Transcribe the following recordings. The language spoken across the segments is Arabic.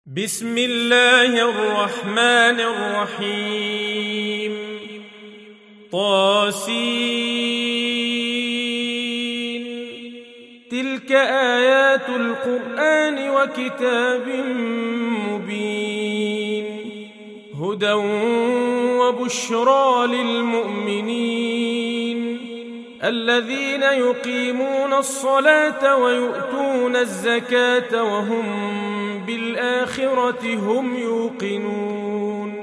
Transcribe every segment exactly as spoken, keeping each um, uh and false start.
بسم الله الرحمن الرحيم طاسين تلك آيات القرآن وكتاب مبين هدى وبشرى للمؤمنين الذين يقيمون الصلاة ويؤتون الزكاة وهم بالآخرة هم يوقنون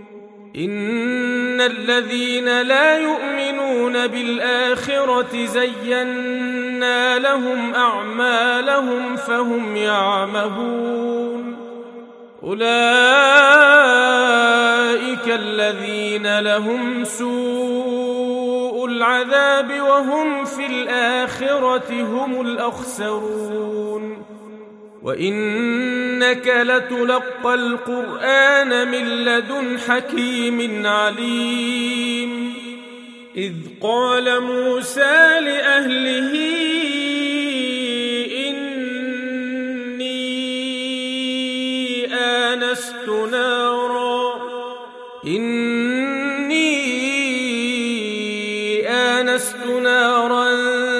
إن الذين لا يؤمنون بالآخرة زينا لهم أعمالهم فهم يعمهون أولئك الذين لهم سوء العذاب وهم في الآخرة هم الأخسرون وإنك لتلقى القرآن من لدن حكيم عليم إذ قال موسى لأهله إني آنست نارا إني آنست نارا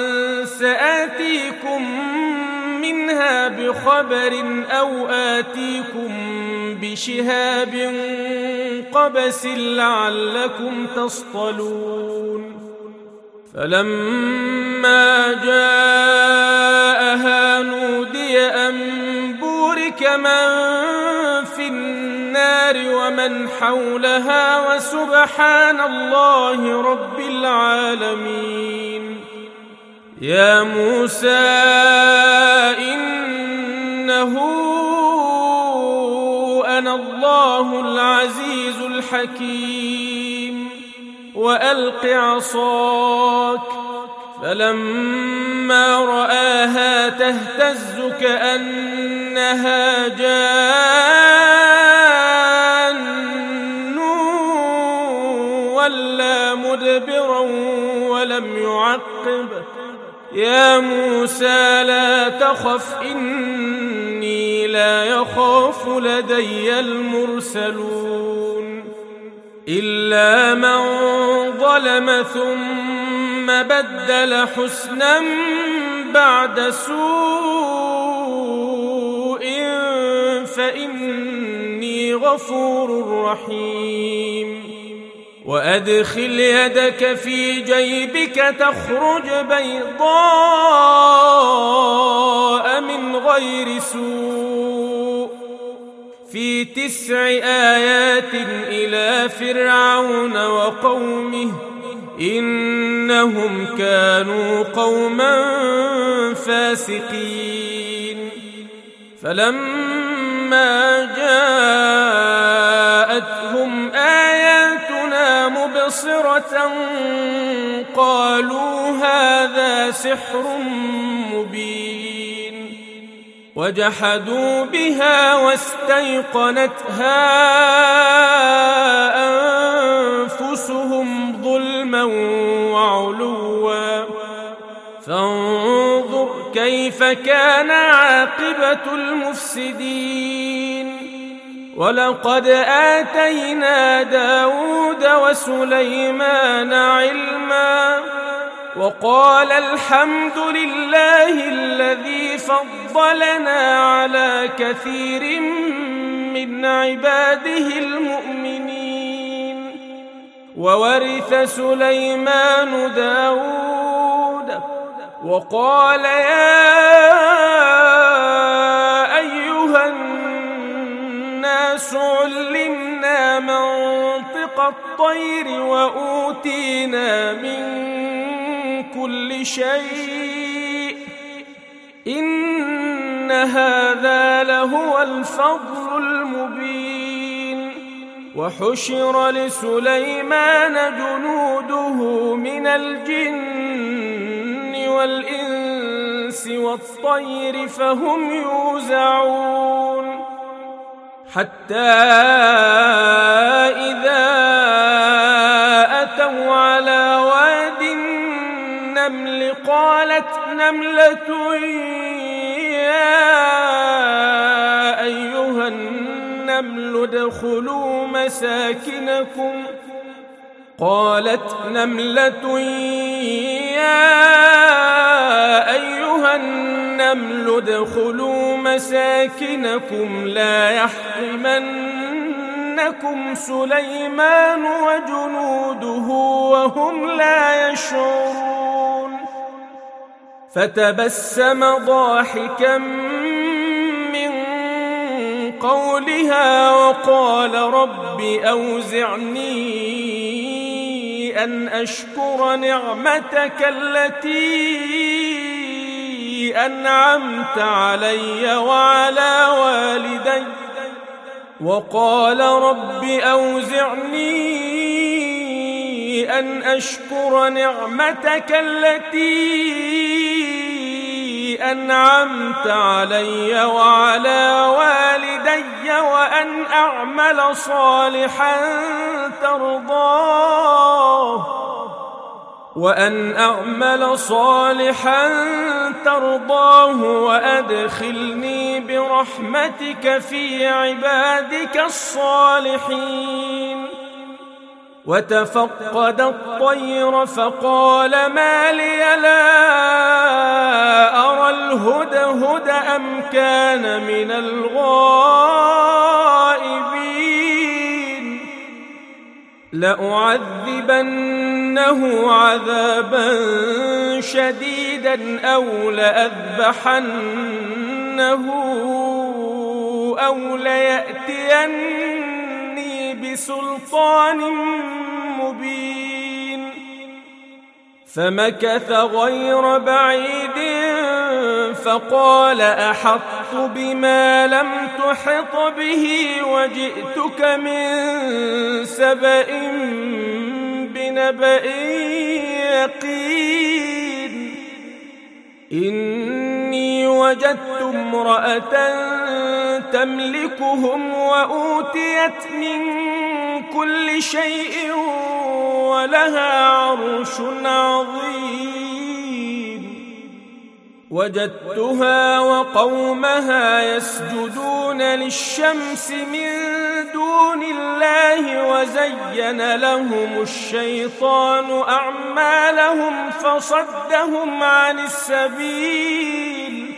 سآتيكم منها بخبر أو آتيكم بشهاب قبس لعلكم تصطلون فلما جاءها نودي أن بورك من في النار ومن حولها وسبحان الله رب العالمين يا موسى إنه أنا الله العزيز الحكيم وألق عصاك فلما رآها تهتز كأنها جان ولا مدبرا ولم يعقب يا موسى لا تخف إني لا يخاف لدي المرسلون إلا من ظلم ثم بدل حسنا بعد سوء فإني غفور رحيم وأدخل يدك في جيبك تخرج بيضاء من غير سوء في تسع آيات إلى فرعون وقومه إنهم كانوا قوما فاسقين فلما جاءتهم آياتنا مبصرة قالوا هذا سحر مبين وجحدوا بها واستيقنتها أنفسهم ظلما وعلوا فانظر كيف كان عاقبة المفسدين ولقد آتينا داود وسليمان علما وقال الحمد لله الذي فضلنا على كثير من عباده المؤمنين وورث سليمان داود وقال يا أيها الناس علمنا منطق الطير وأوتينا من كل شيء إن هذا لهو الفضل المبين وحشر لسليمان جنوده من الجن والإنس والطير فهم يوزعون حتى إذا أتوا على واد النمل قالت نملة يا أيها النمل النمل ادخلوا مساكنكم قالت نملة يا أيها النمل ادخلوا مساكنكم لا يحطمنكم سليمان وجنوده وهم لا يشعرون فتبسم ضاحكا من قولها وقال رب أوزعني أن أشكر نعمتك التي أنعمت علي وعلى والدي وقال رب أوزعني أن أشكر نعمتك التي أنعمت علي وعلى والدي وأن أعمل صالحا ترضاه وأن أعمل صالحا ترضاه وأدخلني برحمتك في عبادك الصالحين وتفقد الطير فقال ما لي لا أرى الهدهد أم كان من الغائبين لأعذبنه عذابا شديدا أو لأذبحنه أو ليأتيني بسلطان مبين فمكث غير بعيد فقال أحطت بما لم تحط به وجئتك من سبأ بنبأ يقين إني وجدت امرأة تملكهم وأوتيت من كل شيء ولها عرش عظيم وجدتها وقومها يسجدون للشمس من دون الله وزين لهم الشيطان أعمالهم فصدهم عن السبيل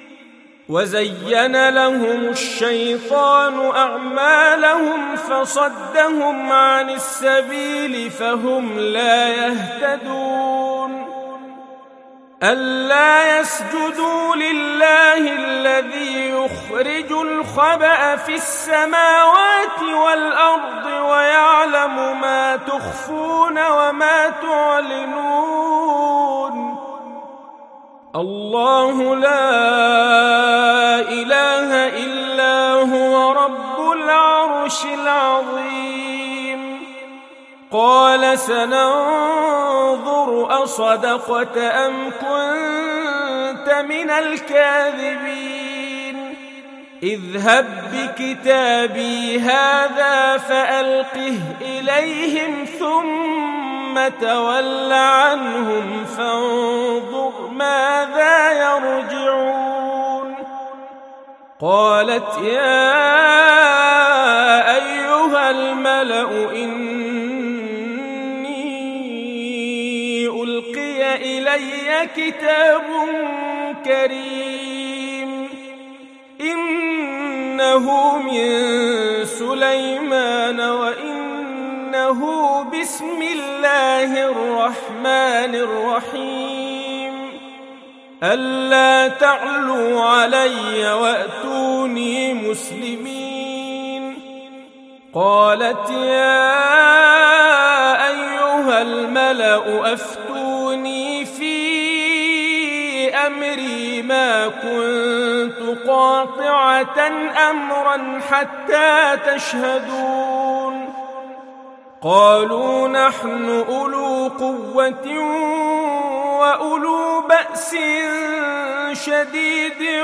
وزين لهم الشيطان أعمالهم فصدهم عن السبيل فهم لا يهتدون ألا يسجدوا لله الذي يخرج الخبأ في السماوات والأرض ويعلم ما تخفون وما تعلنون الله لا إله إلا هو رب العرش العظيم قال سننظر أصدقت أم كنت من الكاذبين اذهب بكتابي هذا فألقه إليهم ثم تول عنهم فانظر ماذا يرجعون قالت يا أيها الملأ إني ألقي إلي كتاب كريم إنه من سليمان وإنه بسم الله الرحمن الرحيم ألا تعلوا علي وأتوني مسلمين قالت يا أيها الملأ أفتوني في أمري ما كنت قاطعة أمرا حتى تشهدون قالوا نحن أولو قوة وأولو بأس شديد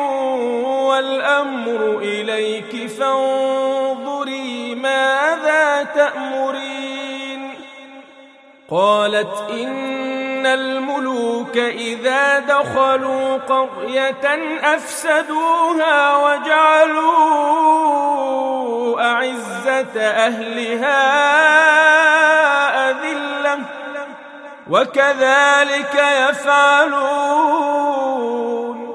والأمر إليك فانظري ماذا تأمرين قالت إن الملوك إذا دخلوا قرية أفسدوها وجعلوا عصمة أهلها أذلة وكذلك يفعلون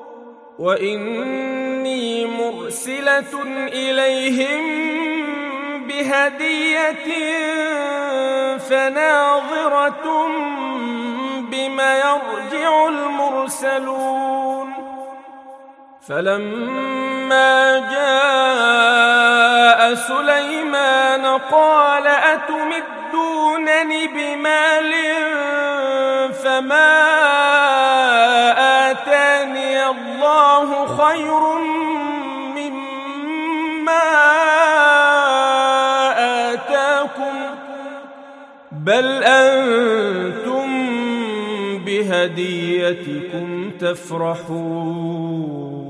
وإني مرسلة إليهم بهدية فناظرة بما يرجع المرسلون فلما جاء سليمان قال أتمدونني بمال فما آتاني الله خير مما آتاكم بل أنتم بهديتكم تفرحون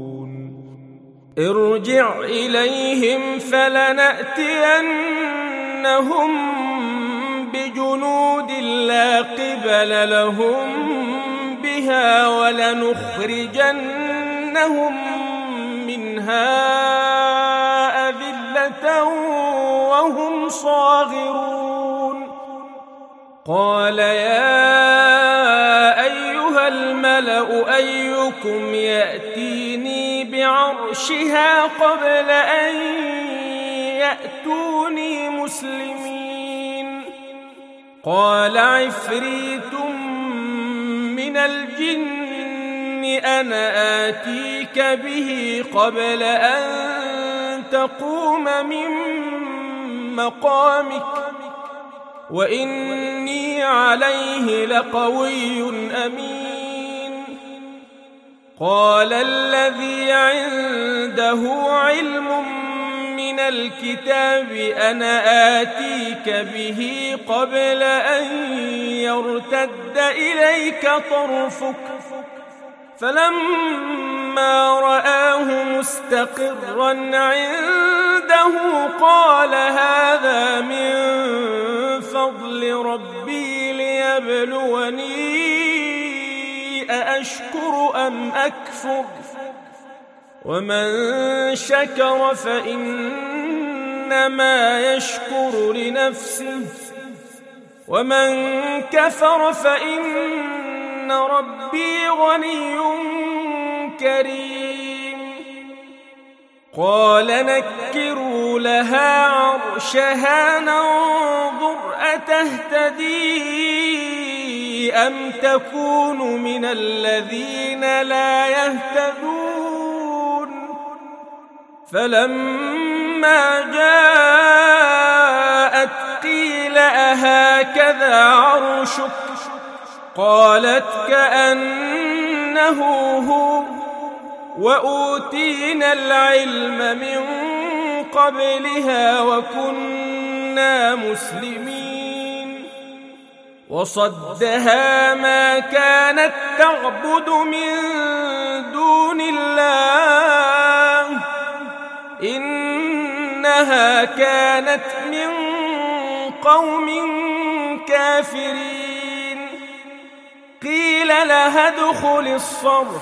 ارجع إليهم فلنأتينهم بجنود لا قبل لهم بها ولنخرجنهم منها أذلة وهم صاغرون قال يا أيها الملأ أيكم يأتيني بعرشها قبل أن يأتوني مسلمين قال عفريت من الجن أنا آتيك به قبل أن تقوم من مقامك وإني عليه لقوي أمين قال الذي عنده علم من الكتاب أنا آتيك به قبل أن يرتد إليك طرفك فلما رآه مستقرا عنده قال هذا من فضل ربي ليبلوني أأشكر أم أكفر ومن شكر فإنما يشكر لنفسه ومن كفر فإن ربي غني كريم قال نكروا لها عرشها ننظر أتهتدي أم تكون من الذين لا يهتدون فلما جاءت قيل أهكذا عرشك قالت كأنه هو وأوتينا العلم من قبلها وكنا مسلمين وصدها ما كانت تعبد من دون الله إنها كانت من قوم كافرين قيل لها ادخل الصرح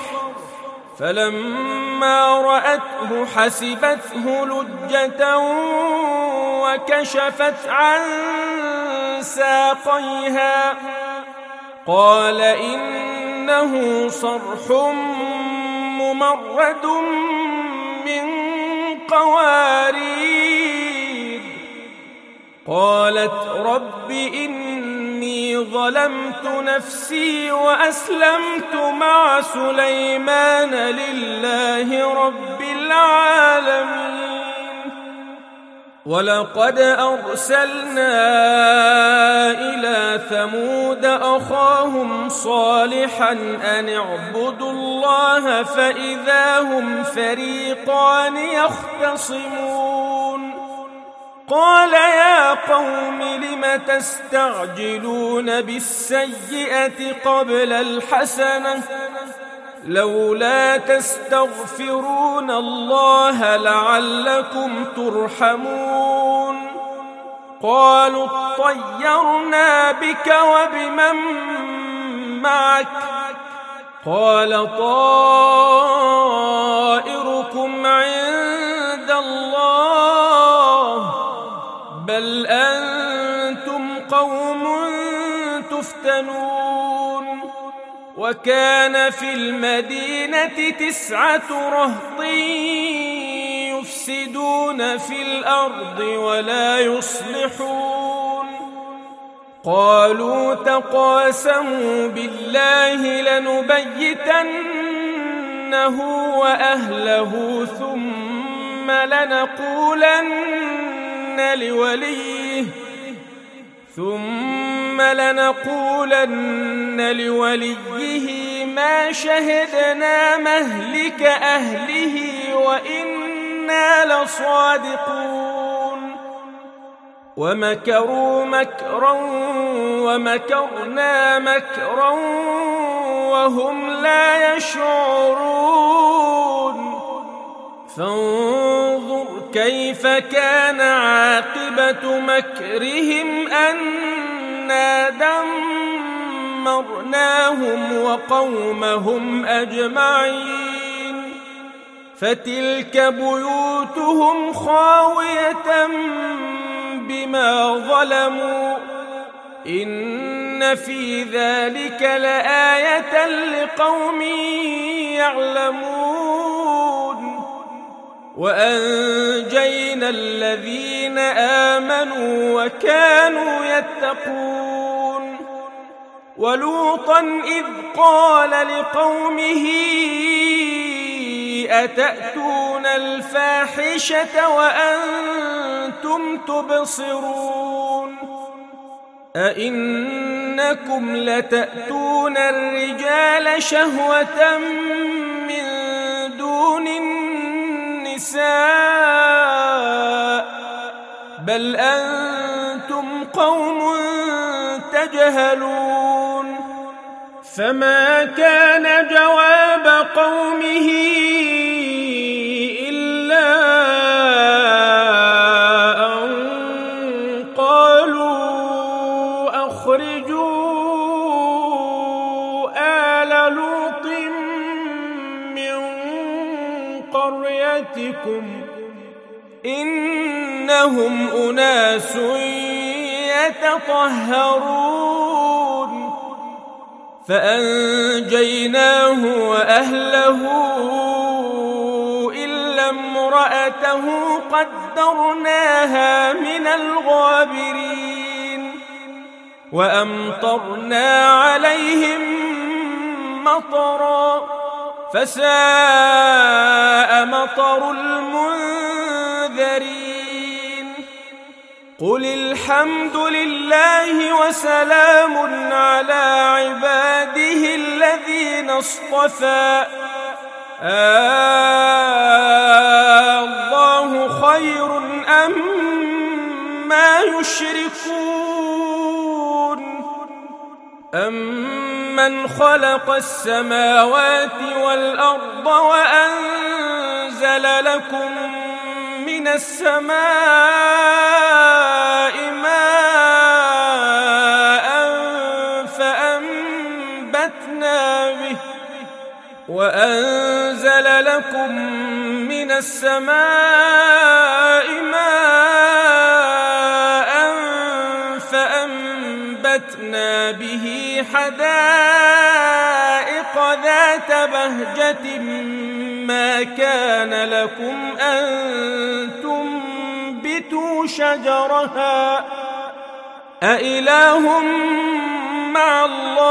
فلما رأته حسبته لجة وكشفت عن ساقيها قال إنه صرح ممرد من قوارير قالت رب إني ظلمت نفسي وأسلمت مع سليمان لله رب العالمين ولقد أرسلنا إلى ثمود أخاهم صالحا أن اعبدوا الله فإذا هم فريقان يختصمون قال يا قوم لم تستعجلون بالسيئة قبل الحسنة لولا تستغفرون الله لعلكم ترحمون قالوا اطيرنا بك وبمن معك قال طائركم عند الله بل أنتم قوم تفتنون وكان في المدينة تسعة رهط يفسدون في الأرض ولا يصلحون قالوا تقاسموا بالله لنبيتنه وأهله ثم لنقولن لوليه ثم لنقولن لوليه ما شهدنا مهلك أهله وإنا لصادقون ومكروا مكرا ومكرنا مكرا وهم لا يشعرون فانظر كيف كان عاقبة مكرهم أنا دمرناهم وقومهم أجمعين فتلك بيوتهم خاوية بما ظلموا إن في ذلك لآية لقوم يعلمون وأنجينا الذين آمنوا وكانوا يتقون ولوطا إذ قال لقومه أتأتون الفاحشة وأنتم تبصرون أئنكم لتأتون الرجال شهوة من دون النساء بل أنتم قوم تجهلون فما كان جواب قومه إلا أن قالوا أخرجوا آل لوط من قريتكم إنهم أناس يتطهرون فأنجيناه وأهله إلا امرأته قدرناها من الغابرين وأمطرنا عليهم مطرا فساء مطر المنذرين قل الحمد لله وسلام على عباده الذين اصطفى الله خير أما يشركون أمن خلق السماوات والأرض وأنزل لكم من السماء ماء فأنبتنا به وأنزل لكم من السماء ماء فأنبتنا به حدائق ذات بهجة ما كان لكم أن تنبتوا شجرها أإله مع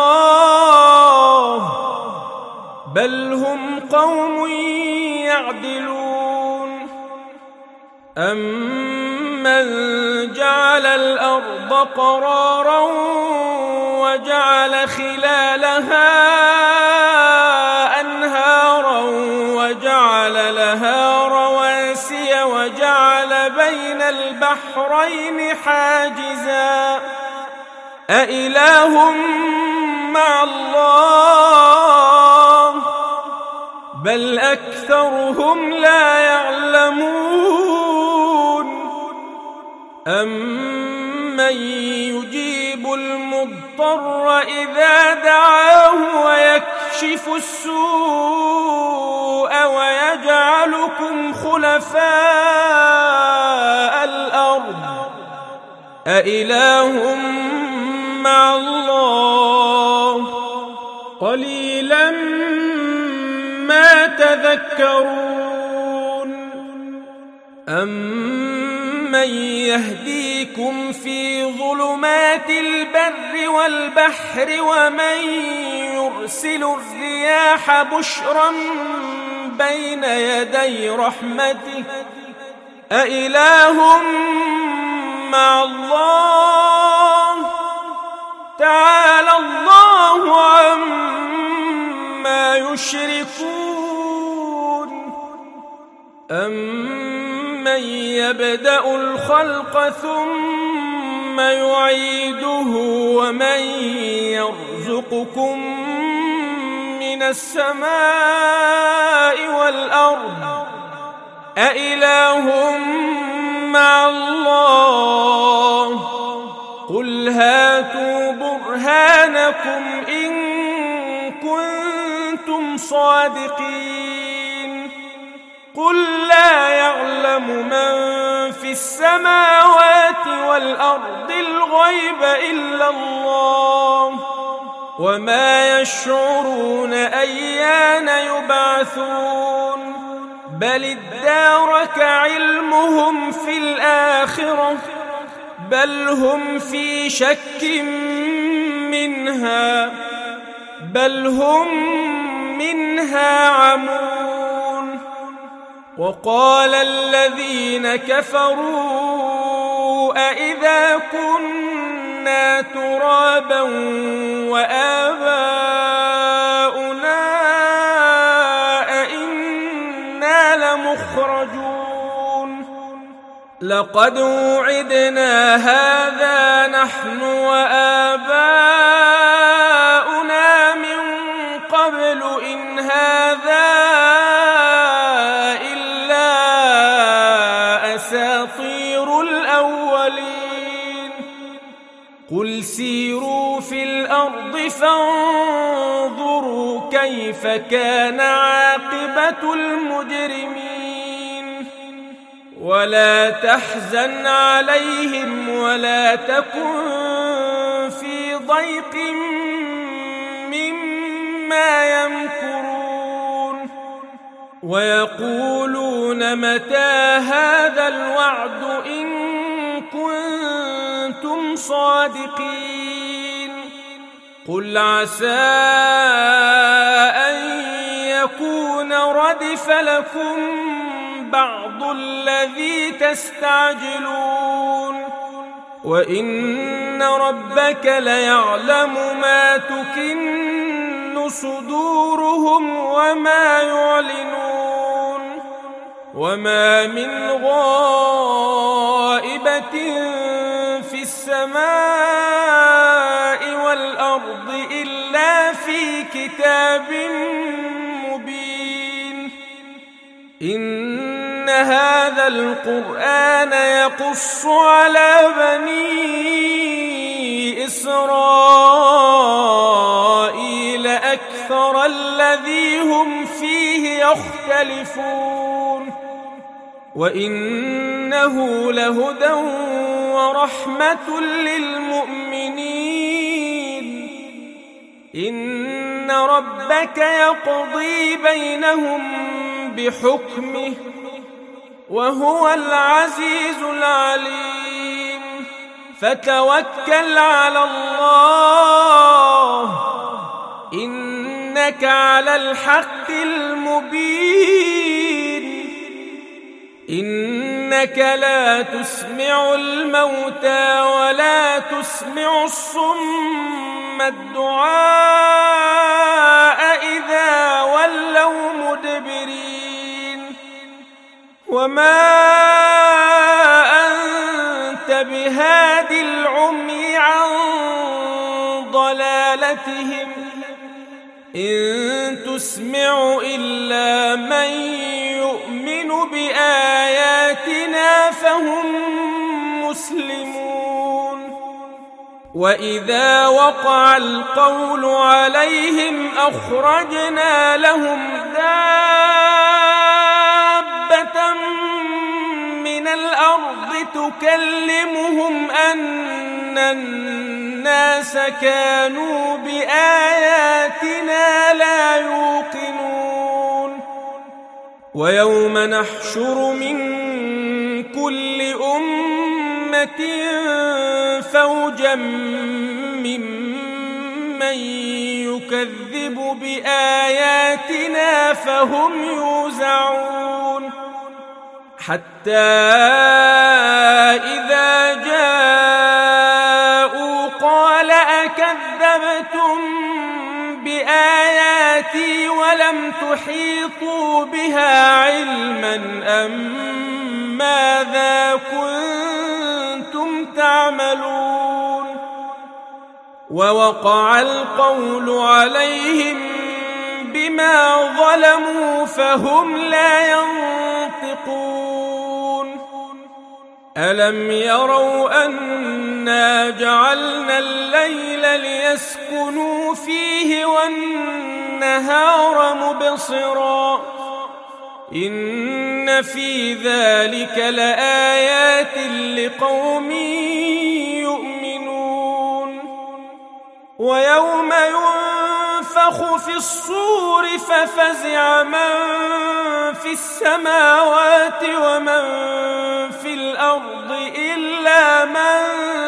الله بل هم قوم يعدلون أمن جعل الأرض قرارا وجعل خلالها أنهارا وجعل لها رواسي وجعل بين البحرين حاجزا أإله مع الله بل أكثرهم لا يعلمون أمن يجيب المضطر إذا دعاه ويكشف السوء ويجعلكم خلفاء الأرض أإله مع الله قليلا ما تذكرون أمن يهديكم في ظلمات البر والبحر ومن يرسل الرياح بشرا بين يدي رحمته أإله مع الله تعالى الله عما يشركون أمن يبدأ الخلق ثم يعيده ومن يرزقكم من السماء والأرض أإله مع الله قل هاتوا برهانكم إن كنتم صادقين قل لا يعلم من في السماوات والأرض الغيب إلا الله وما يشعرون أيان يبعثون بل ادارك علمهم في الآخرة بل هم في شك منها بل هم منها عمون وقال الذين كفروا أإذا كنا ترابا وآباؤنا أئنا لمخرجون لقد وعدنا هذا نحن وآباؤنا من قبل إن هذا إلا أساطير الأولين قل سيروا في الأرض فانظروا كيف كان عاقبة المجرمين ولا تحزن عليهم ولا تكن في ضيق مما يمكرون ويقولون متى هذا الوعد إن كنتم صادقين قل عسى أن يكون ردف لكم بعض الذي تستعجلون وإن ربك ليعلم ما تكن صدورهم وما يعلنون وما من غائبة في السماء والأرض إلا في كتاب مبين إن هذا القرآن يقص على بني إسرائيل أكثر الذي هم فيه يختلفون وإنه لهدى ورحمة للمؤمنين إن ربك يقضي بينهم بحكمه وهو العزيز العليم فتوكل على الله إنك على الحق المبين إنك لا تسمع الموتى ولا تسمع الصم الدعاء إذا ولوا مدبرين وما أنت بهاد العمي عن ضلالتهم إن تسمع إلا من يؤمن بآياتنا فهم مسلمون وإذا وقع القول عليهم أخرجنا لهم دابة من الأرض تكلمهم أن الناس كانوا بآياتنا لا يوقنون ويوم نحشر من كل أمة فوجا ممن يكذب بآياتنا فهم يوزعون حتى إذا جاءوا قال أكذبتم بآياتي ولم تحيطوا بها علما أم ماذا كنتم تعملون ووقع القول عليهم بما ظلموا فهم لا ينطقون ألم يروا أنا جعلنا الليل ليسكنوا فيه والنهار مبصرا إن في ذلك لآيات لقوم يؤمنون ويوم ينفخ في الصور ففزع من في السماوات ومن في الأرض إلا من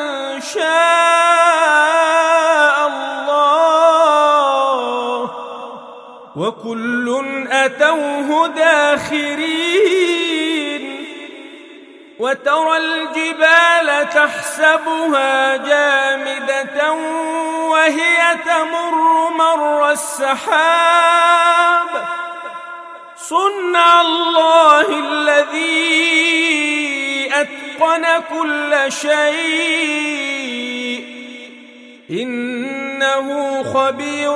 شاء الله وكل أتوه داخرين وترى الجبال تحسبها جامدة وهي تمر مر السحاب صنع الله الذي أتقن كل شيء إنه خبير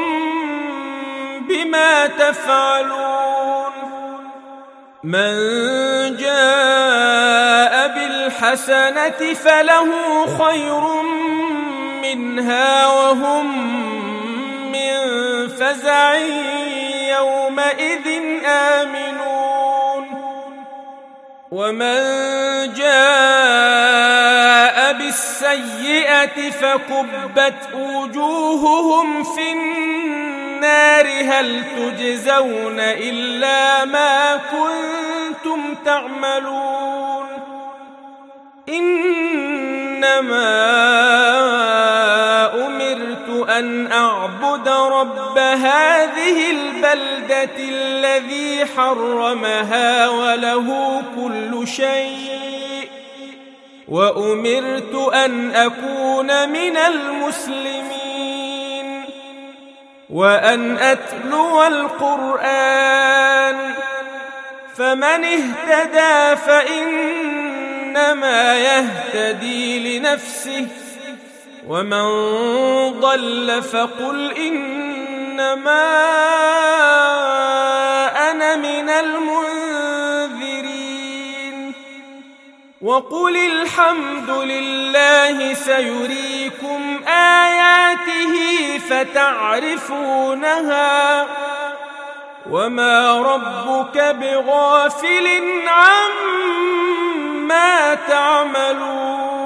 بما تفعلون من جاء بالحسنة فله خير منها وهم من فزع يومئذ آمنون ومن جاء بالسيئة فكبت وجوههم في النار هل تجزون إلا ما كنتم تعملون إنما أمرت أن أعبد رب هذه البلدة الذي حرمها وله كل شيء وأمرت أن أكون من المسلمين وأن أتلو القرآن فمن اهتدى فإنما يهتدي لنفسه ومن ضل فقل إنما أنا من المنذرين وقل الحمد لله سيريكم آياته فتعرفونها وما ربك بغافل عما تعملون